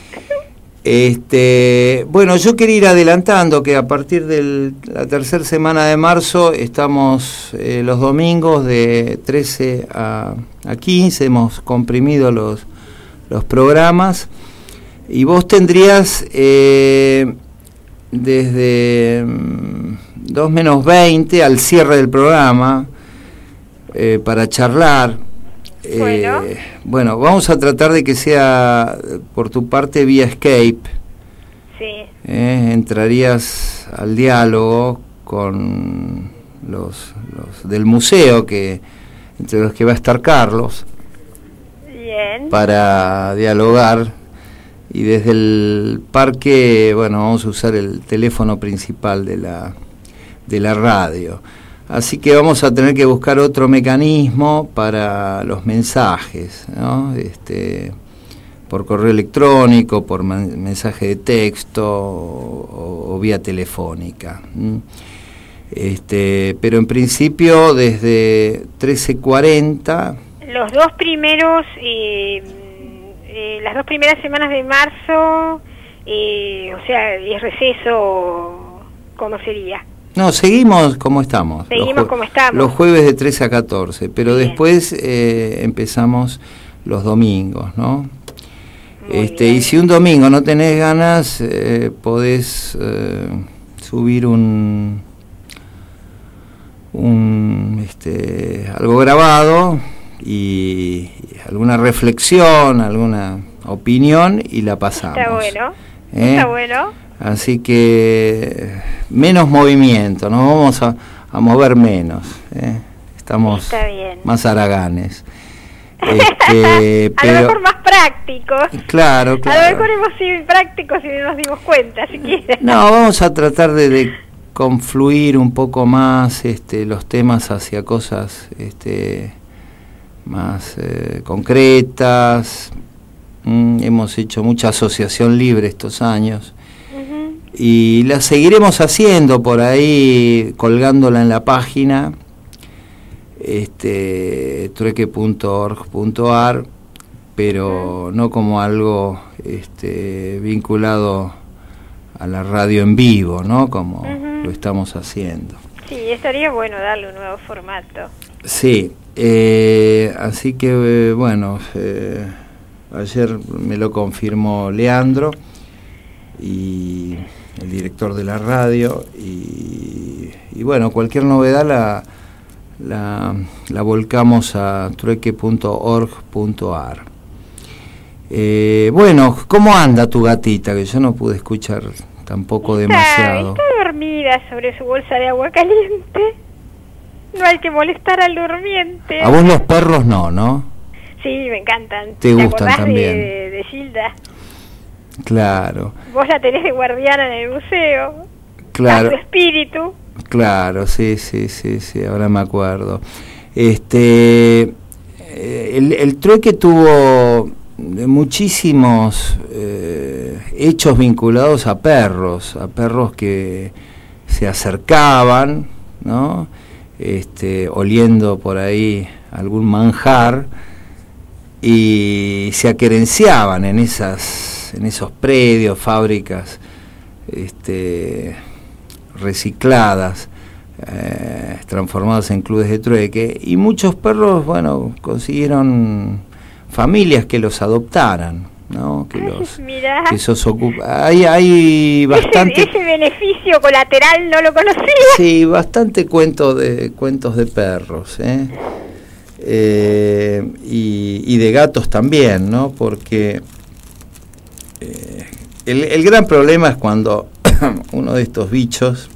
[SPEAKER 6] Este, bueno, yo quería ir adelantando que a partir de la tercera semana de marzo estamos eh, los domingos de trece a quince, hemos comprimido los, los programas. Y vos tendrías eh, desde mm, dos menos veinte al cierre del programa eh, para charlar. Eh,
[SPEAKER 3] bueno.
[SPEAKER 6] bueno, vamos a tratar de que sea por tu parte vía Skype.
[SPEAKER 3] Sí.
[SPEAKER 6] Eh, entrarías al diálogo con los, los del museo, que entre los que va a estar Carlos.
[SPEAKER 3] Bien.
[SPEAKER 6] Para dialogar. Y desde el parque, bueno, vamos a usar el teléfono principal de la, de la radio. Así que vamos a tener que buscar otro mecanismo para los mensajes, ¿no? Este, por correo electrónico, por man, mensaje de texto o, o vía telefónica. Este, pero en principio desde trece cuarenta...
[SPEAKER 3] Los dos primeros... Eh... Eh, las dos primeras semanas de marzo, eh, o sea, es receso, ¿cómo sería?
[SPEAKER 6] No, seguimos como estamos.
[SPEAKER 3] Seguimos como estamos.
[SPEAKER 6] Los jueves de trece a catorce, pero bien. Después eh, empezamos los domingos, ¿no? Muy este bien. Y si un domingo no tenés ganas, eh, podés eh, subir un, un este, algo grabado y alguna reflexión, alguna opinión y la pasamos.
[SPEAKER 3] Está bueno,
[SPEAKER 6] ¿Eh?
[SPEAKER 3] está bueno.
[SPEAKER 6] Así que menos movimiento, no vamos a, a mover menos, ¿eh? Estamos
[SPEAKER 3] Está bien.
[SPEAKER 6] más haraganes. Este,
[SPEAKER 3] a
[SPEAKER 6] pero,
[SPEAKER 3] lo mejor más prácticos.
[SPEAKER 6] Claro, claro.
[SPEAKER 3] A lo mejor hemos sido imprácticos y no nos dimos cuenta siquiera.
[SPEAKER 6] No, vamos a tratar de, de confluir un poco más este, los temas hacia cosas este, más eh, concretas. Mm, hemos hecho mucha asociación libre estos años. Uh-huh. Y la seguiremos haciendo por ahí, colgándola en la página. Este, trueque punto org punto ar, pero uh-huh. no como algo este, vinculado a la radio en vivo, ¿no? Como uh-huh. lo estamos haciendo.
[SPEAKER 3] Sí, estaría bueno darle un nuevo formato.
[SPEAKER 6] Sí, eh, así que eh, bueno, eh, ayer me lo confirmó Leandro, y el director de la radio, y, y bueno, cualquier novedad la La, la volcamos a trueque punto org punto ar. Eh, bueno, ¿cómo anda tu gatita? Que yo no pude escuchar tampoco
[SPEAKER 3] está,
[SPEAKER 6] demasiado.
[SPEAKER 3] Está dormida sobre su bolsa de agua caliente. No hay que molestar al durmiente.
[SPEAKER 6] A vos los perros no, ¿no?
[SPEAKER 3] Sí, me encantan.
[SPEAKER 6] ¿Te, ¿Te gustan también?
[SPEAKER 3] De, de, de Gilda.
[SPEAKER 6] Claro.
[SPEAKER 3] Vos la tenés de guardiana en el museo.
[SPEAKER 6] Claro.
[SPEAKER 3] A su espíritu.
[SPEAKER 6] Claro, sí, sí, sí, sí, ahora me acuerdo. Este, el, el trueque tuvo muchísimos eh, hechos vinculados a perros, a perros que se acercaban, ¿no? Este, oliendo por ahí algún manjar, y se aquerenciaban en esas, en esos predios, fábricas, este recicladas, eh, transformadas en clubes de trueque, y muchos perros, bueno, consiguieron familias que los adoptaran, ¿no? Que los
[SPEAKER 3] Mirá.
[SPEAKER 6] que esos ocupa hay hay bastante
[SPEAKER 3] ese, ese beneficio colateral no lo conocía.
[SPEAKER 6] Sí, bastante cuentos de cuentos de perros, ¿eh? Eh, y, y de gatos también, ¿no? Porque eh, el, el gran problema es cuando uno de estos bichos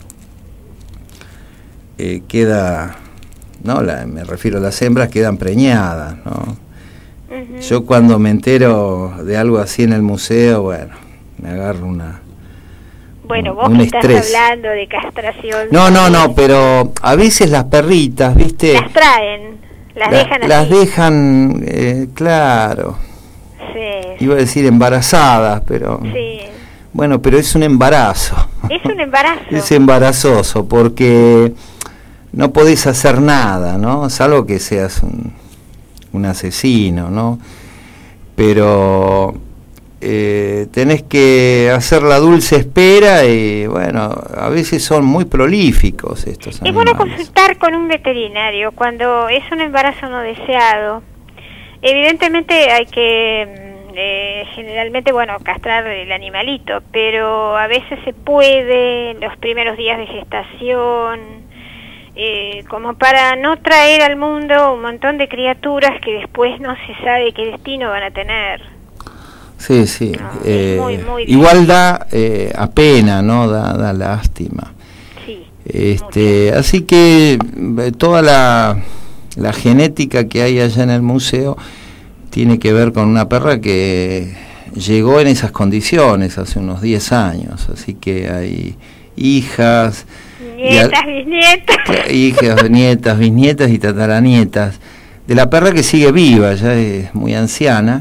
[SPEAKER 6] eh, queda, no, la, me refiero a las hembras, quedan preñadas, ¿no? Uh-huh. Yo cuando me entero de algo así en el museo, bueno, me agarro una
[SPEAKER 3] bueno,
[SPEAKER 6] un,
[SPEAKER 3] vos
[SPEAKER 6] un
[SPEAKER 3] que
[SPEAKER 6] estrés.
[SPEAKER 3] Estás hablando de castración.
[SPEAKER 6] No, no, no, pero a veces las perritas, ¿viste?
[SPEAKER 3] Las traen, las la, dejan así.
[SPEAKER 6] Las dejan, eh, claro.
[SPEAKER 3] Sí.
[SPEAKER 6] Iba a decir embarazadas, pero...
[SPEAKER 3] Sí.
[SPEAKER 6] Bueno, pero es un embarazo.
[SPEAKER 3] Es un embarazo.
[SPEAKER 6] Es embarazoso porque no podés hacer nada, ¿no? Salvo que seas un, un asesino, ¿no? Pero eh, tenés que hacer la dulce espera y, bueno, a veces son muy prolíficos estos animales.
[SPEAKER 3] Es bueno consultar con un veterinario cuando es un embarazo no deseado. Evidentemente hay que... Eh, generalmente, bueno, castrar el animalito, pero a veces se puede en los primeros días de gestación, eh, como para no traer al mundo un montón de criaturas que después no se sabe qué destino van a tener.
[SPEAKER 6] Sí, sí.
[SPEAKER 3] No,
[SPEAKER 6] eh,
[SPEAKER 3] muy, muy
[SPEAKER 6] igual da eh, a pena, ¿no? Da, da lástima.
[SPEAKER 3] Sí.
[SPEAKER 6] Este, así que eh, toda la, la genética que hay allá en el museo tiene que ver con una perra que llegó en esas condiciones hace unos diez años, así que hay hijas,
[SPEAKER 3] nietas, a, bisnietas,
[SPEAKER 6] hijas, nietas, bisnietas y tataranietas de la perra que sigue viva, ya es muy anciana,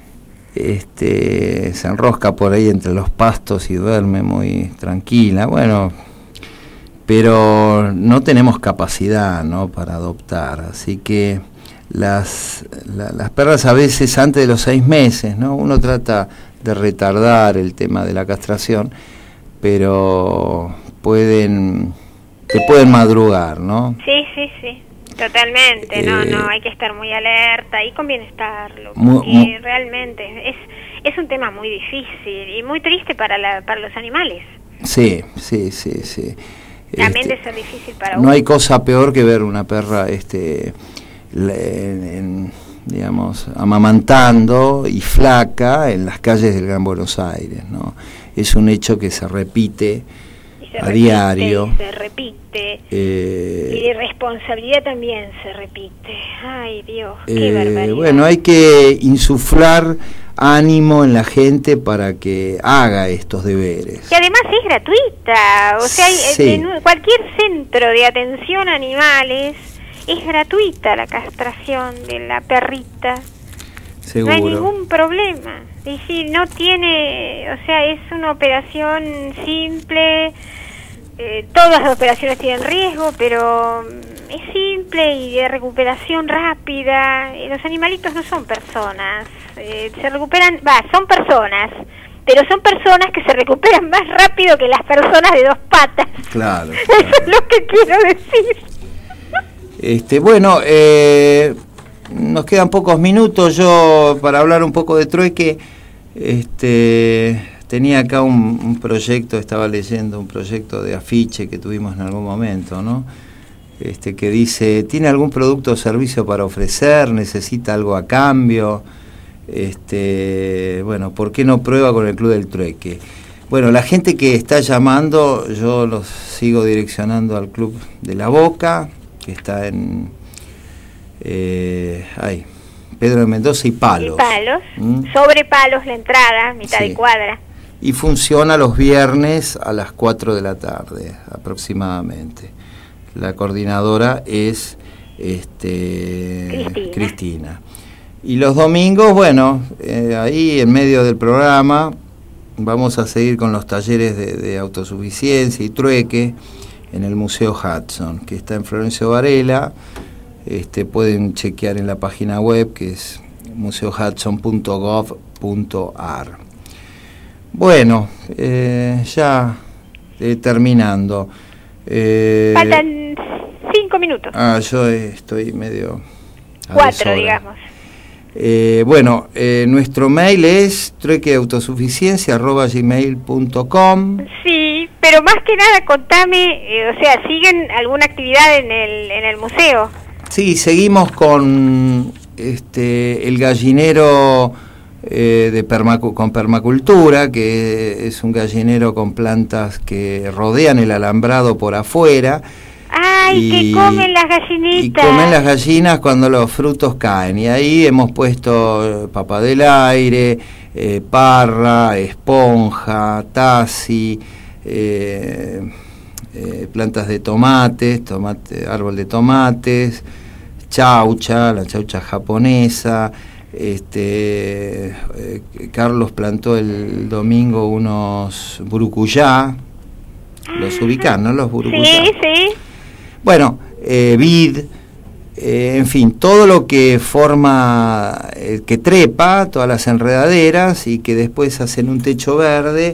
[SPEAKER 6] este, se enrosca por ahí entre los pastos y duerme muy tranquila, bueno, pero no tenemos capacidad, ¿no?, para adoptar, así que Las, la, las perras a veces antes de los seis meses, ¿no? Uno trata de retardar el tema de la castración, pero pueden, te pueden madrugar, ¿no?
[SPEAKER 3] Sí, sí, sí, totalmente, eh, no, no, hay que estar muy alerta y conviene estarlo, porque muy, muy, realmente es, es un tema muy difícil y muy triste para, la, para los animales.
[SPEAKER 6] Sí, sí, sí, sí.
[SPEAKER 3] También
[SPEAKER 6] este,
[SPEAKER 3] de ser difícil para
[SPEAKER 6] no
[SPEAKER 3] uno.
[SPEAKER 6] No hay cosa peor que ver una perra, este... En, en, digamos, amamantando y flaca en las calles del Gran Buenos Aires, ¿no? Es un hecho que se repite
[SPEAKER 3] se
[SPEAKER 6] a
[SPEAKER 3] repite,
[SPEAKER 6] diario.
[SPEAKER 3] y se repite.
[SPEAKER 6] Eh,
[SPEAKER 3] y la irresponsabilidad también se repite. Ay, Dios, qué
[SPEAKER 6] eh,
[SPEAKER 3] barbaridad.
[SPEAKER 6] bueno, hay que insuflar ánimo en la gente para que haga estos deberes.
[SPEAKER 3] Que además es gratuita, o sea, hay,
[SPEAKER 6] Sí.
[SPEAKER 3] en cualquier centro de atención a animales es gratuita la castración de la perrita.
[SPEAKER 6] Seguro.
[SPEAKER 3] No hay ningún problema. Y si no tiene, o sea, es una operación simple, eh, todas las operaciones tienen riesgo, pero es simple y de recuperación rápida. Eh, los animalitos no son personas, eh, se recuperan, va, son personas, pero son personas que se recuperan más rápido que las personas de dos patas.
[SPEAKER 6] Claro.
[SPEAKER 3] Eso
[SPEAKER 6] claro.
[SPEAKER 3] es lo que quiero decir.
[SPEAKER 6] Este, bueno, eh, nos quedan pocos minutos. Yo, para hablar un poco de trueque, este, tenía acá un, un proyecto, estaba leyendo un proyecto de afiche que tuvimos en algún momento, ¿no? Este, que dice, ¿tiene algún producto o servicio para ofrecer? ¿Necesita algo a cambio? Este, bueno, ¿por qué no prueba con el Club del Trueque? Bueno, la gente que está llamando, yo los sigo direccionando al Club de la Boca, que está en eh, ay, Pedro de Mendoza y Palos.
[SPEAKER 3] Y Palos,
[SPEAKER 6] ¿Mm?
[SPEAKER 3] sobre Palos la entrada, mitad
[SPEAKER 6] Sí.
[SPEAKER 3] de cuadra.
[SPEAKER 6] Y funciona los viernes a las cuatro de la tarde aproximadamente. La coordinadora es este,
[SPEAKER 3] Cristina.
[SPEAKER 6] Cristina. Y los domingos, bueno, eh, ahí en medio del programa vamos a seguir con los talleres de, de autosuficiencia y trueque en el Museo Hudson, que está en Florencio Varela. Este, pueden chequear en la página web, que es museo hudson punto gov punto ar. Bueno, eh, ya eh, terminando. Eh,
[SPEAKER 3] Faltan cinco minutos.
[SPEAKER 6] ah, yo eh, estoy medio a
[SPEAKER 3] Cuatro,
[SPEAKER 6] deshora.
[SPEAKER 3] digamos.
[SPEAKER 6] Eh, bueno, eh, nuestro mail es truequeautosuficiencia arroba gmail punto com.
[SPEAKER 3] Sí, pero más que nada contame, eh, o sea, ¿siguen alguna actividad en el, en el museo?
[SPEAKER 6] Sí, seguimos con este el gallinero eh, de permacu con permacultura, que es un gallinero con plantas que rodean el alambrado por afuera.
[SPEAKER 3] ¡Ay,
[SPEAKER 6] Y-
[SPEAKER 3] que comen las gallinitas!
[SPEAKER 6] Y comen las gallinas cuando los frutos caen. Y ahí hemos puesto eh, papa del aire, eh, parra, esponja, tasi, eh, eh, plantas de tomates, tomate, árbol de tomates, chaucha, la chaucha japonesa. Este, eh, Carlos plantó el domingo unos burucuyá. Los ubican, ¿no? Los burucuyá.
[SPEAKER 3] Sí, sí.
[SPEAKER 6] Bueno, eh, vid, eh, en fin, todo lo que forma, eh, que trepa, todas las enredaderas y que después hacen un techo verde.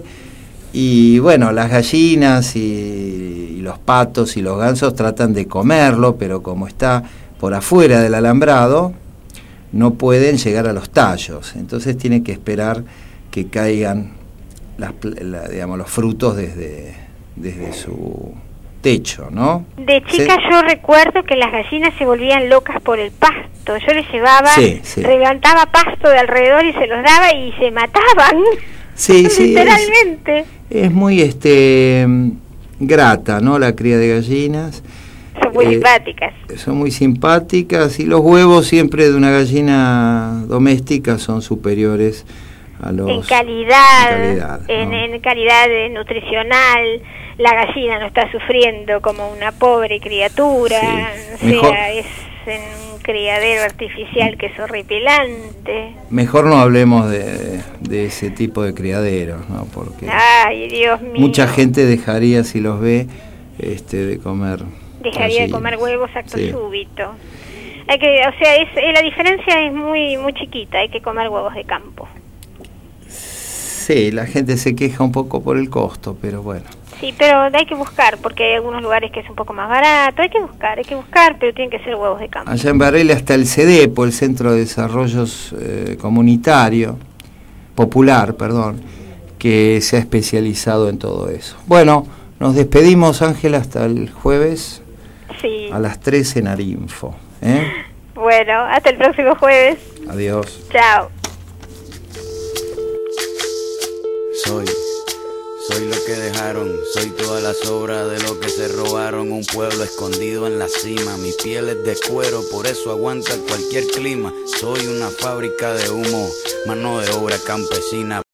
[SPEAKER 6] Y bueno, las gallinas y, y los patos y los gansos tratan de comerlo, pero como está por afuera del alambrado, no pueden llegar a los tallos. Entonces tienen que esperar que caigan las, la, digamos, los frutos desde, desde su techo, ¿no?
[SPEAKER 3] De chica
[SPEAKER 6] ¿Sí?
[SPEAKER 3] yo recuerdo que las gallinas se volvían locas por el pasto. Yo les llevaba,
[SPEAKER 6] Sí, sí.
[SPEAKER 3] levantaba pasto de alrededor y se los daba y se mataban.
[SPEAKER 6] Sí, sí,
[SPEAKER 3] literalmente.
[SPEAKER 6] Es, es muy este grata, ¿no? La cría de gallinas.
[SPEAKER 3] Son muy
[SPEAKER 6] Eh,
[SPEAKER 3] simpáticas.
[SPEAKER 6] Son muy simpáticas y los huevos siempre de una gallina doméstica son superiores a los...
[SPEAKER 3] En calidad,
[SPEAKER 6] en calidad,
[SPEAKER 3] en,
[SPEAKER 6] ¿no?
[SPEAKER 3] en calidad eh, nutricional, la gallina no está sufriendo como una pobre criatura,
[SPEAKER 6] Sí,
[SPEAKER 3] o
[SPEAKER 6] mejor-
[SPEAKER 3] sea, es en un criadero artificial que es horripilante.
[SPEAKER 6] Mejor no hablemos de, de ese tipo de criaderos, ¿no? Porque
[SPEAKER 3] Ay, Dios mío.
[SPEAKER 6] mucha gente dejaría, si los ve, este, de comer...
[SPEAKER 3] Dejaría de
[SPEAKER 6] gallinas.
[SPEAKER 3] comer huevos acto
[SPEAKER 6] Sí.
[SPEAKER 3] súbito. Hay que, o sea, es, eh, la diferencia es muy muy chiquita, hay que comer huevos de campo.
[SPEAKER 6] Sí, la gente se queja un poco por el costo, pero bueno.
[SPEAKER 3] Sí, pero hay que buscar, porque hay algunos lugares que es un poco más barato, hay que buscar, hay que buscar, pero tienen que ser huevos de campo.
[SPEAKER 6] Allá en Varela está el CEDEPO, el Centro de Desarrollos eh, Comunitario, Popular, perdón, que se ha especializado en todo eso. Bueno, nos despedimos, Ángela, hasta el jueves
[SPEAKER 3] Sí.
[SPEAKER 6] a las trece en Arinfo. ¿eh?
[SPEAKER 3] Bueno, hasta el próximo jueves.
[SPEAKER 6] Adiós.
[SPEAKER 3] Chao.
[SPEAKER 6] Soy,
[SPEAKER 7] Soy lo que dejaron, soy toda la sobra de lo que se robaron. Un pueblo escondido en la cima, mi piel es de cuero, por eso aguanta cualquier clima. Soy una fábrica de humo, mano de obra campesina.